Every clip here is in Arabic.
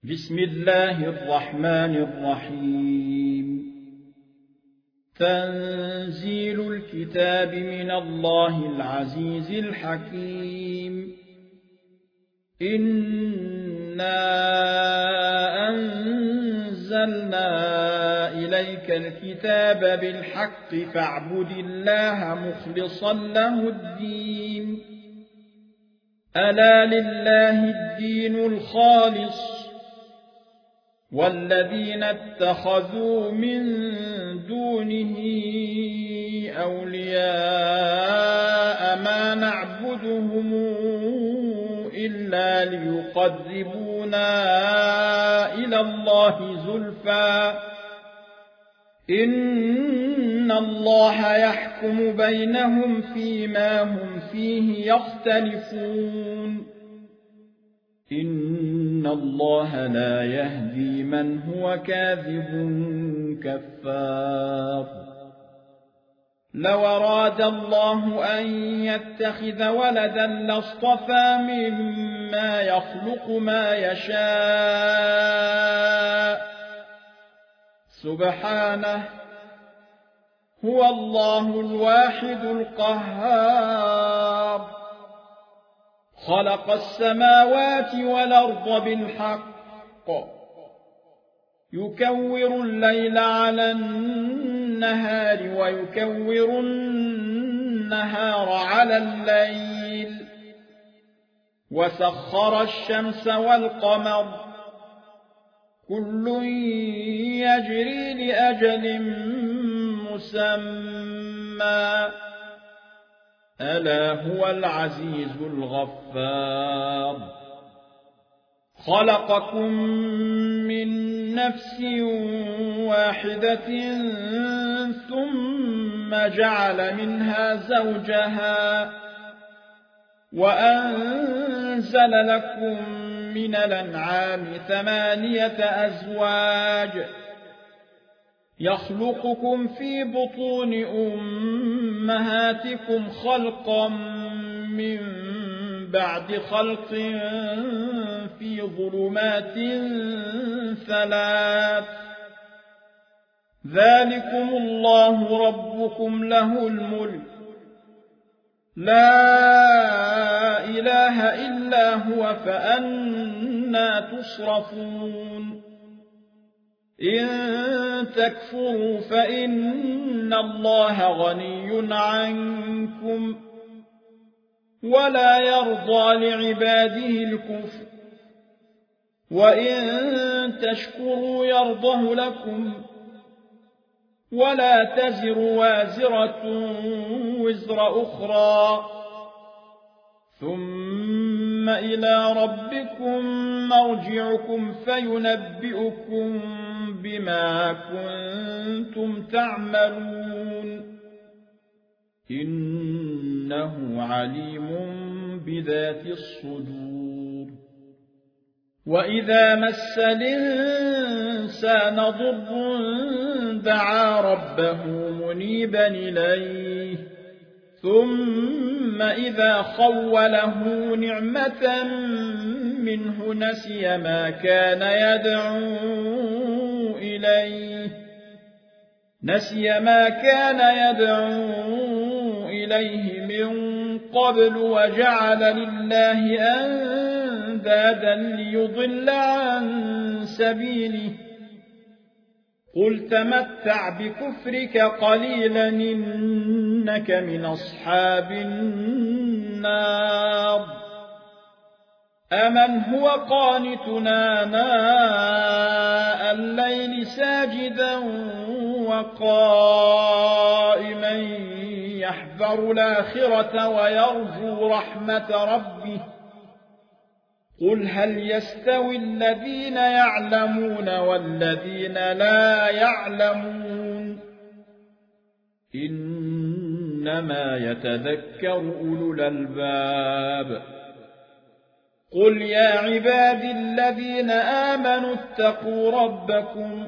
بسم الله الرحمن الرحيم. تنزيل الكتاب من الله العزيز الحكيم. إنا أنزلنا إليك الكتاب بالحق فاعبد الله مخلصا له الدين. ألا لله الدين الخالص، والذين اتخذوا من دونه أولياء ما نعبدهم إلا ليقربونا إلى الله زلفى إن الله يحكم بينهم فيما هم فيه يختلفون. إن الله لا يهدي من هو كاذب كفار. لو أراد الله أن يتخذ ولدا لاصطفى مما يخلق ما يشاء سبحانه، هو الله الواحد القهار. خلق السماوات والأرض بالحق، يكور الليل على النهار ويكور النهار على الليل، وسخر الشمس والقمر كل يجري لأجل مسمى، ألا هو العزيز الغفار. خلقكم من نفس واحدة ثم جعل منها زوجها وأنزل لكم من الأنعام 8 أزواج يخلقكم في بطون أمهاتكم خلقا من بعد خلق في ظلمات 3. ذلكم الله ربكم له الملك، لا إله إلا هو، فأنى تصرفون. إن تكفروا فإن الله غني عنكم ولا يرضى لعباده الكفر، وإن تشكروا يرضه لكم ولا تزر وازرة وزر أخرى، ثم إلى ربكم مرجعكم فينبئكم بما كنتم تعملون، إنه عليم بذات الصدور. وإذا مس الإنسان ضر دعا ربه منيبا إليه، ثم إذا خوله نعمة منه نسي ما كان يدعو إليه من قبل، وجعل لله أندادا ليضل عن سبيله. قل تمتع بكفرك قليلا إنك من أصحاب النار. أمن هو قانتنا آناء الليل ساجدا وقائما يحذر الآخرة ويرجو رحمة ربه. قل هل يستوي الذين يعلمون والذين لا يعلمون؟ إنما يتذكر أولو الألباب. قل يا عبادي الذين آمنوا اتقوا ربكم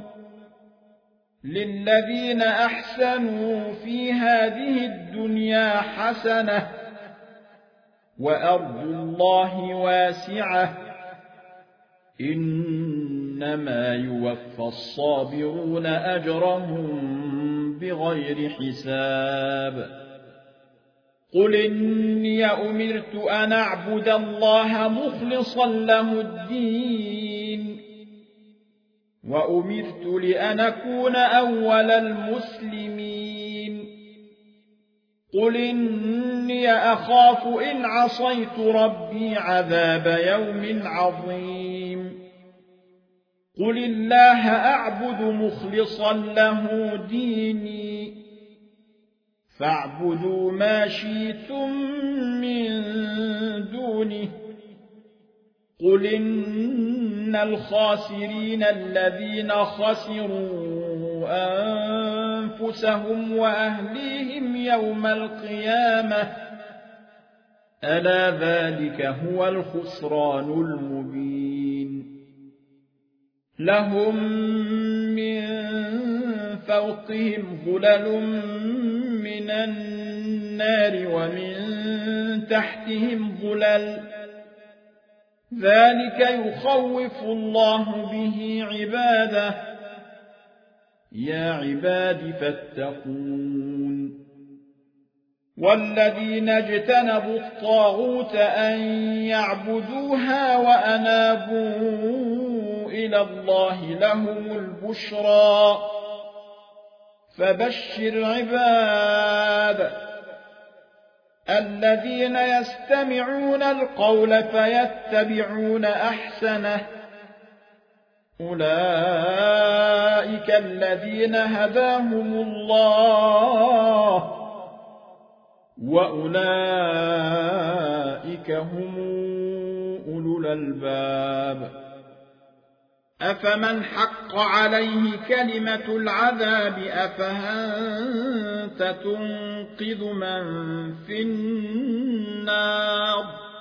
للذين أحسنوا في هذه الدنيا حسنة وأرض الله واسعة إنما يوفى الصابرون أجرهم بغير حساب قل إني أمرت أن أعبد الله مخلصا له الدين وأمرت لأن أكون أول المسلمين قل إني أخاف إن عصيت ربي عذاب يوم عظيم قل الله أعبد مخلصا له ديني فاعبدوا ما شئتم من دونه قل إن الخاسرين الذين خسروا أنفسهم وأهليهم يوم القيامة ألا ذلك هو الخسران المبين لهم من فوقهم ظلل من النار ومن تحتهم ظلل ذلك يخوف الله به عباده يا عباد فاتقون والذين اجتنبوا الطاغوت أن يعبدوها وأنابوا إلى الله لهم البشرى فبشر عباد الذين يستمعون القول فيتبعون أحسنه أولئك الذين هداهم الله وأولئك هم أولو الألباب أفمن حق عليه كلمة العذاب أفأنت تنقذ من في النار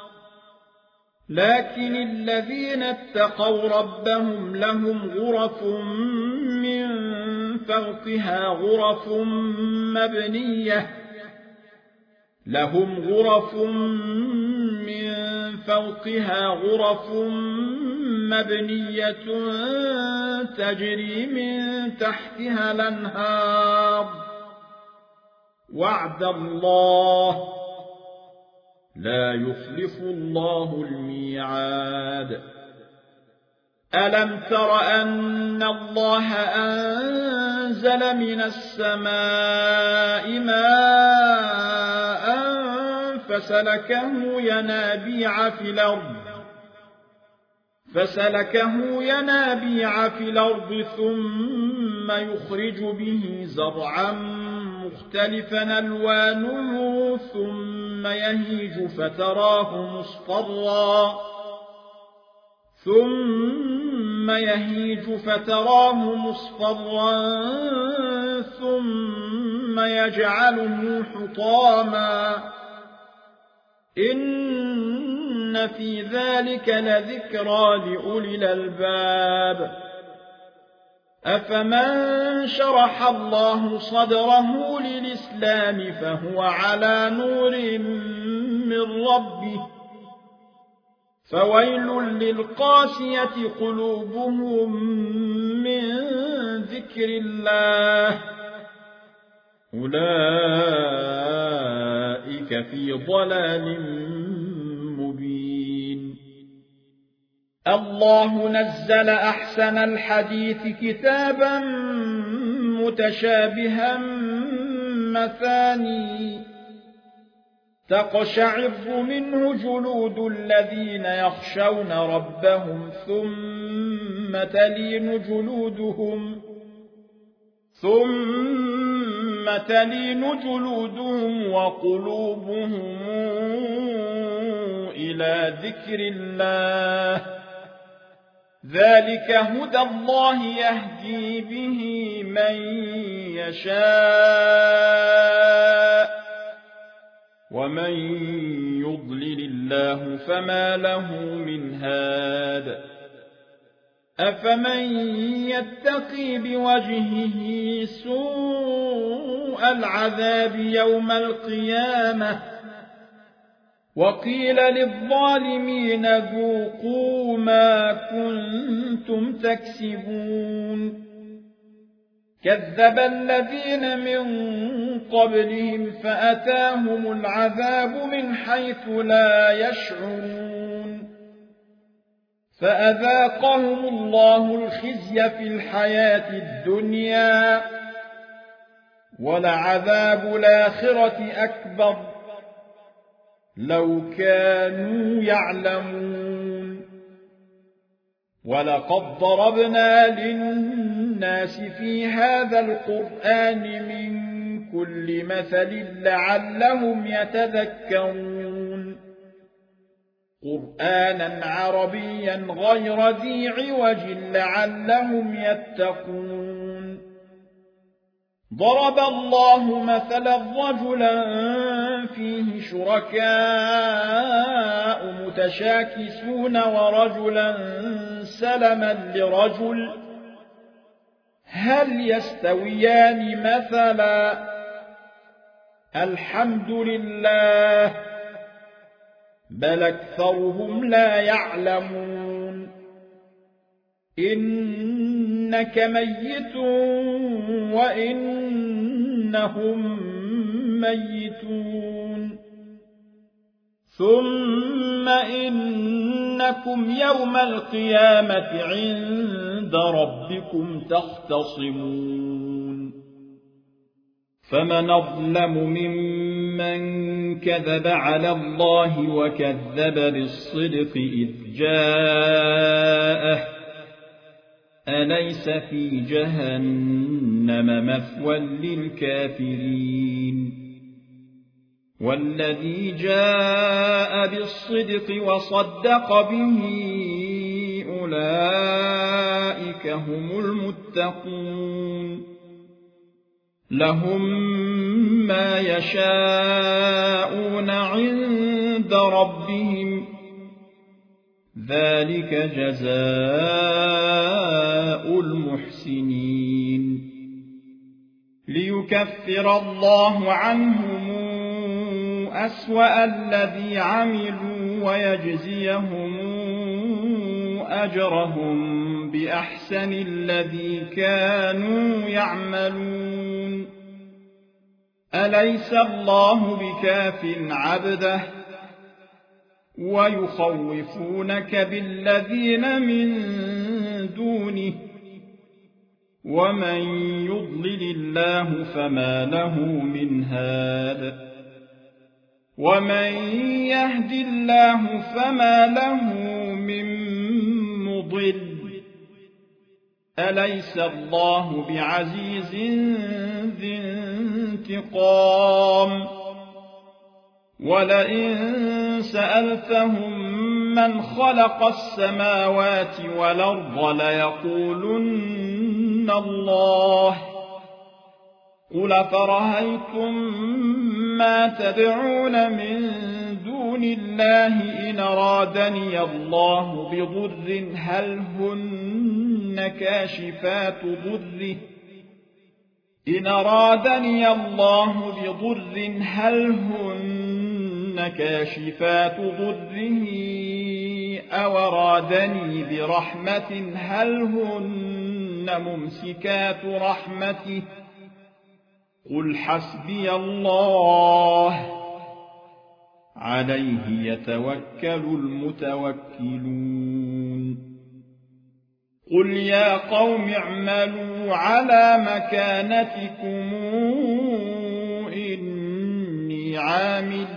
لكن الذين اتقوا ربهم لهم غرف من فوقها غرف مبنية تجري من تحتها الأنهار وعد الله لا يخلف الله الميعاد ألم تر أن الله أنزل من السماء ماء فسلكه ينابيع في الأرض ثم يخرج به زرعا مختلفا ألوانه ثم يهيج فتراه مصفرا ثم يجعله حطاما إن في ذلك لذكرى لأولي الألباب أفمن شرح الله صدره للإسلام فهو على نور من ربه فويل للقاسية قلوبهم من ذكر الله أولئك في ضلال مبين الله نزل أحسن الحديث كتابا متشابها مثاني تقشعر منه جلود الذين يخشون ربهم ثم تلين جلودهم وقلوبهم إلى ذكر الله ذلك هدى الله يهدي به من يشاء ومن يضلل الله فما له من هاد أفمن يتقي بوجهه سوء العذاب يوم القيامة وقيل للظالمين ذوقوا ما كنتم تكسبون كذب الذين من قبلهم فأتاهم العذاب من حيث لا يشعرون فأذاقهم الله الخزي في الحياة الدنيا ولعذاب الآخرة أكبر لو كانوا يعلمون ولقد ضربنا للناس في هذا القرآن من كل مثل لعلهم يتذكرون قرآنا عربيا غير ذي عوج لعلهم يتقون ضرب الله مثلا رجلا فيه شركاء متشاكسون ورجلا سلما لرجل هل يستويان مثلا الحمد لله بل أكثرهم لا يعلمون إنك ميت وإنهم ميتون ثم إنكم يوم القيامة عند ربكم تختصمون فمن أظلم ممن كذب على الله وكذب بالصدق إذ جاءه أليس في جهنم مثوى للكافرين والذي جاء بالصدق وصدق به أولئك هم المتقون لهم ما يشاءون عند ربهم ذلك جزاء المحسنين ليكفر الله عنهم أسوأ الذي عملوا ويجزيهم أجرهم بأحسن الذي كانوا يعملون أليس الله بكاف عبده ويخوفونك بالذين من دونه ومن يضلل الله فما له من هاد ومن يهد الله فما له من مضل أليس الله بعزيز ذي انتقام ولئن سألتهم من خلق السماوات والأرض ليقولن الله قل فرأيتم ما تدعون من دون الله إن أرادني الله بضر هل هن كاشفات ضره إن أرادني الله بضر هل هن كاشفات ضره أو أرادني برحمة هل هن ممسكات رحمته قل حسبي الله عليه يتوكل المتوكلون قل يا قوم اعملوا على مكانتكم إني عامل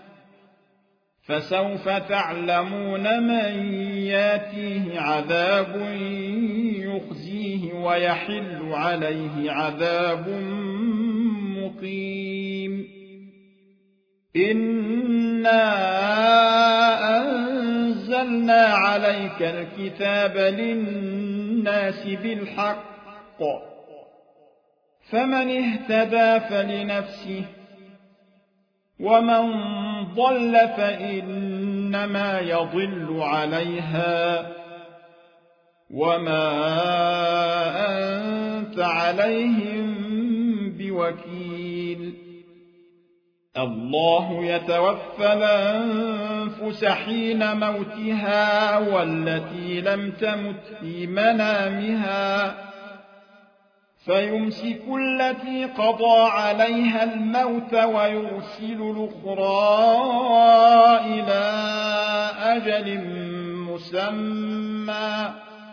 فسوف تعلمون من ياتيه عذاب يخزيه ويحل عليه عذاب مقيم إنا أنزلنا عليك الكتاب للناس بالحق فمن اهتدى فلنفسه ومن ضل فإنما يضل عليها وما أنت عليهم بوكيل الله يتوفى الأنفس حين موتها والتي لم تمت في منامها فيمسك التي قضى عليها الموت ويرسل الأخرى إلى أجل مسمى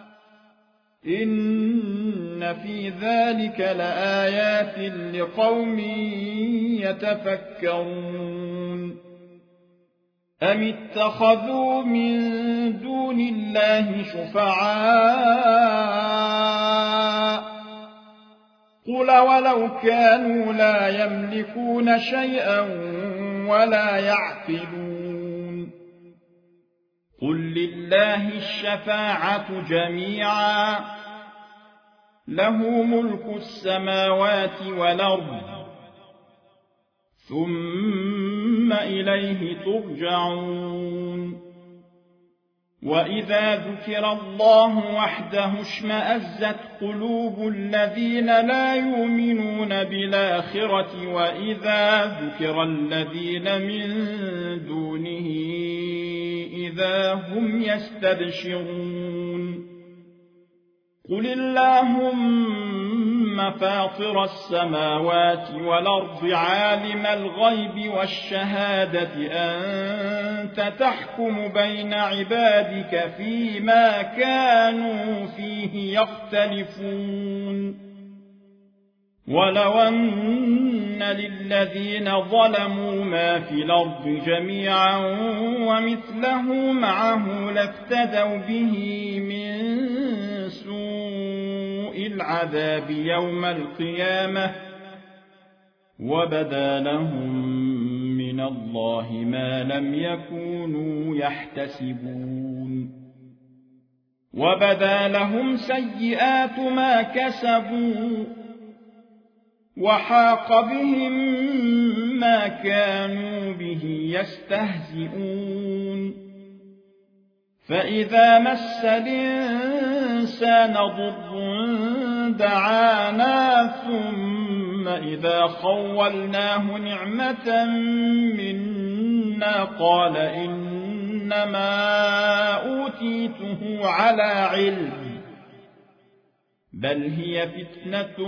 إن في ذلك لآيات لقوم يتفكرون أم اتخذوا من دون الله شفعاء قل ولو كانوا لا يملكون شيئا ولا يعقلون قل لله الشفاعة جميعا له ملك السماوات والأرض ثم إليه ترجعون وإذا ذكر الله وحده اشمأزت قلوب الذين لا يؤمنون بالآخرة وإذا ذكر الذين من دونه إذا هم يستبشرون قل اللهم فاطر السماوات والأرض عالم الغيب والشهادة أنت تحكم بين عبادك فيما كانوا فيه يختلفون ولو أن للذين ظلموا ما في الأرض جميعا ومثله معه لافتدوا به من سوء العذاب يوم القيامة وبدا لهم من الله ما لم يكونوا يحتسبون وبدا لهم سيئات ما كسبوا وحاق بهم ما كانوا به يستهزئون فإذا مس الإنسان ضر دعانا ثم إذا خولناه نعمة منا قال إنما أوتيته على علم بل هي فتنة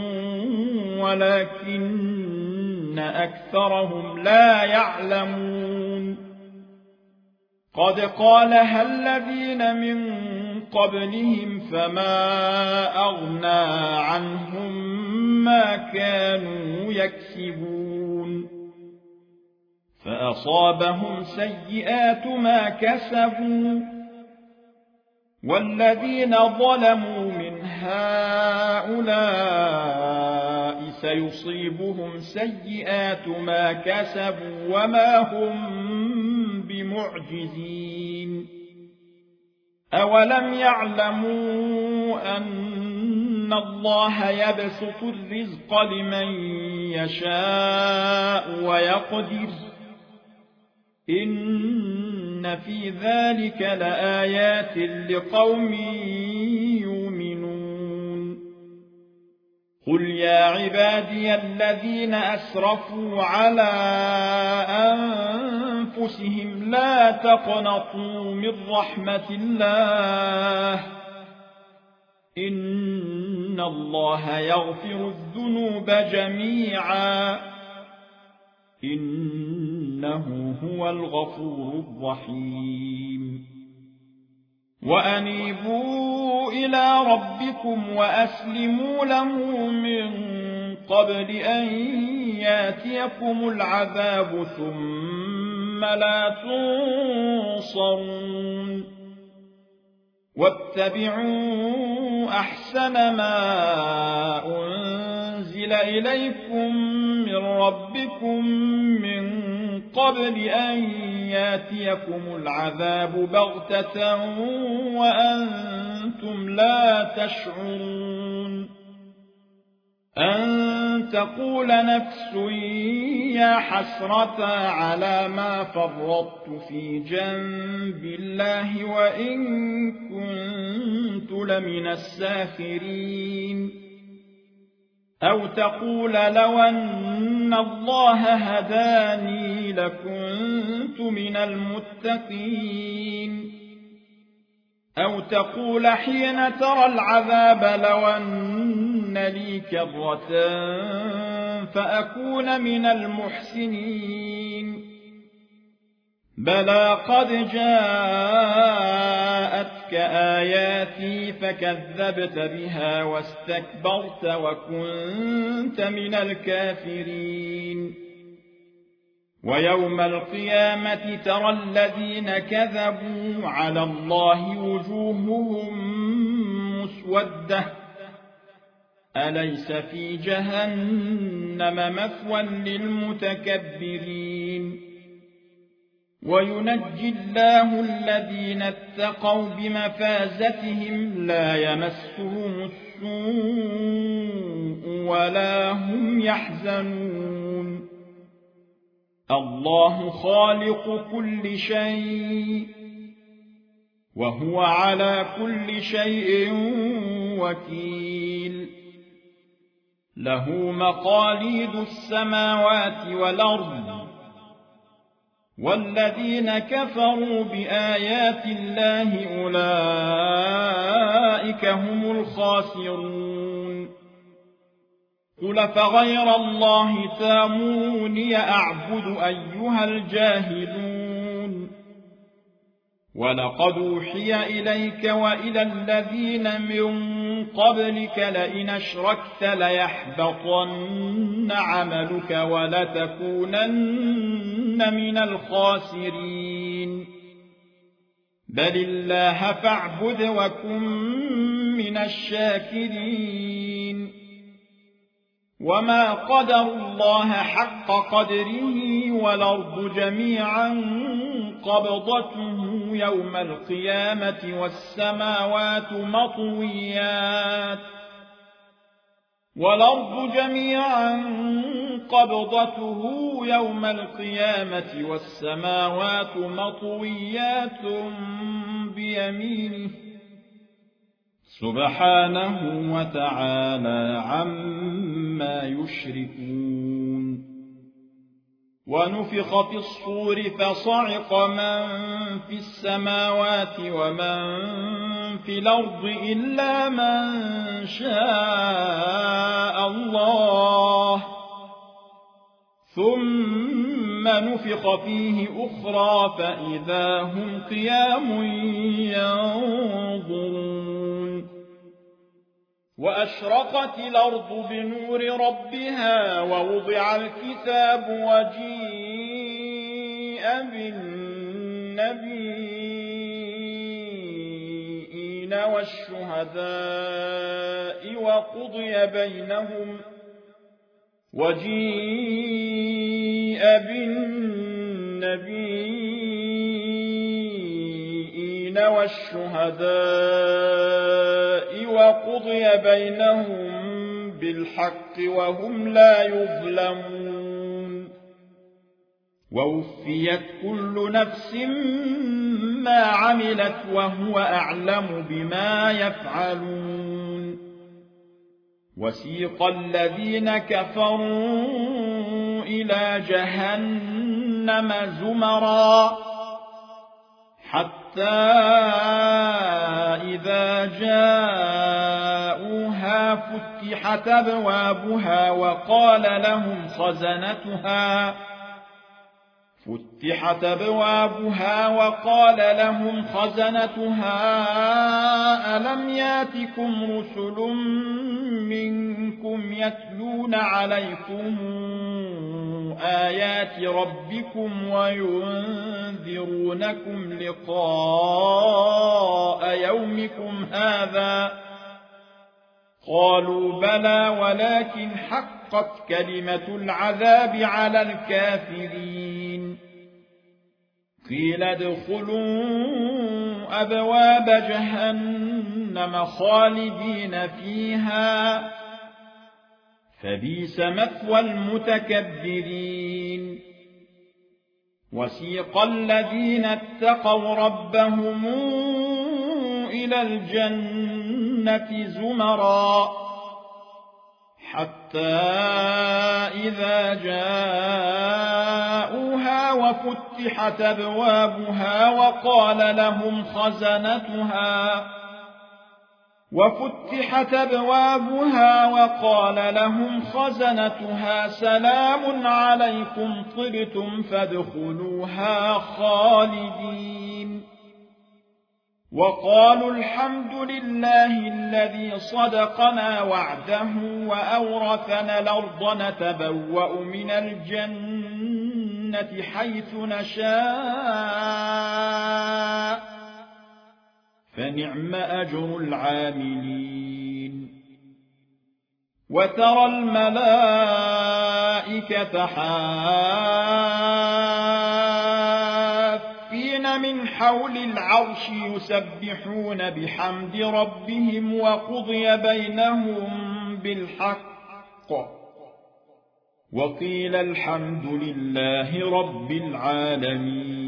ولكن أكثرهم لا يعلمون قد قالها الذين من قبلهم فما أغنى عنهم ما كانوا يكسبون فأصابهم سيئات ما كسبوا والذين ظلموا من هؤلاء سيصيبهم سيئات ما كسبوا وما هم بمعجزين أولم يعلموا أن الله يبسط الرزق لمن يشاء ويقدر إن في ذلك لآيات لقوم يؤمنون قل يا عبادي الذين أسرفوا على أنفسهم لا تقنطوا من رحمة الله إن الله يغفر الذنوب جميعا إنه هو الغفور الرحيم وأنيبوا إلى ربكم وأسلموا له من قبل أن ياتيكم العذاب ثم لا تنصرون واتبعوا أحسن ما أنزل إليكم من ربكم من قبل أن ياتيكم العذاب بغتة وأنتم لا تشعرون أن تقول نفس يا حسرة على ما فرطت في جنب الله وإن كنت لمن الساخرين أو تقول لو أن أن الله هداني لكنت من المتقين أو تقول حين ترى العذاب لو أن لي كرة فأكون من المحسنين بلى قد جاءتك آياتي فكذبت بها واستكبرت وكنت من الكافرين ويوم القيامة ترى الذين كذبوا على الله وجوههم مسودة أليس في جهنم مثوى للمتكبرين وينجي الله الذين اتقوا بمفازتهم لا يمسهم السوء ولا هم يحزنون الله خالق كل شيء وهو على كل شيء وكيل له مقاليد السماوات والأرض والذين كفروا بآيات الله أولئك هم الخاسرون قل فغير الله تامروني أعبد أيها الجاهلون ولقد أوحي إليك وإلى الذين من قبلك لئن أشركت ليحبطن عملك ولتكونن من الخاسرين بل الله فاعبد وكن من الشاكرين وما قدروا الله حق قدره والأرض جميعا قبضته يوم القيامة والسماوات مطويات بيمينه سبحانه وتعالى عما يشركون ونفخ في الصور فصعق من في السماوات ومن في الأرض إلا من شاء الله ثم نفخ فيه أخرى فإذا هم قيام ينظرون وأشرقت الأرض بنور ربها ووضع الكتاب وجيء بالنبيين والشهداء وقضي بينهم بالحق وهم لا يظلمون ووفيت كل نفس ما عملت وهو أعلم بما يفعلون وسيق الذين كفروا إلى جهنم زمرا حتى إذا جاءوها فتحت أبوابها وقال لهم خزنتها ألم ياتكم رسل منكم يتلون عليكم آيات ربكم وينذرونكم لقاء يومكم هذا قالوا بلى ولكن حقت كلمة العذاب على الكافرين قيل ادخلوا أبواب جهنم خالدين فيها فبئس مثوى المتكبرين وسيق الذين اتقوا ربهم إلى الجنة زمرا حتى إذا جاءوها وفتحت أبوابها وقال لهم خزنتها سلام عليكم طبتم فادخلوها خالدين وقالوا الحمد لله الذي صدقنا وعده وأورثنا الأرض نتبوأ من الجنة حيث نشاء فنعم أجر العاملين وترى الملائكة حافين من حول العرش يسبحون بحمد ربهم وقضي بينهم بالحق وقيل الحمد لله رب العالمين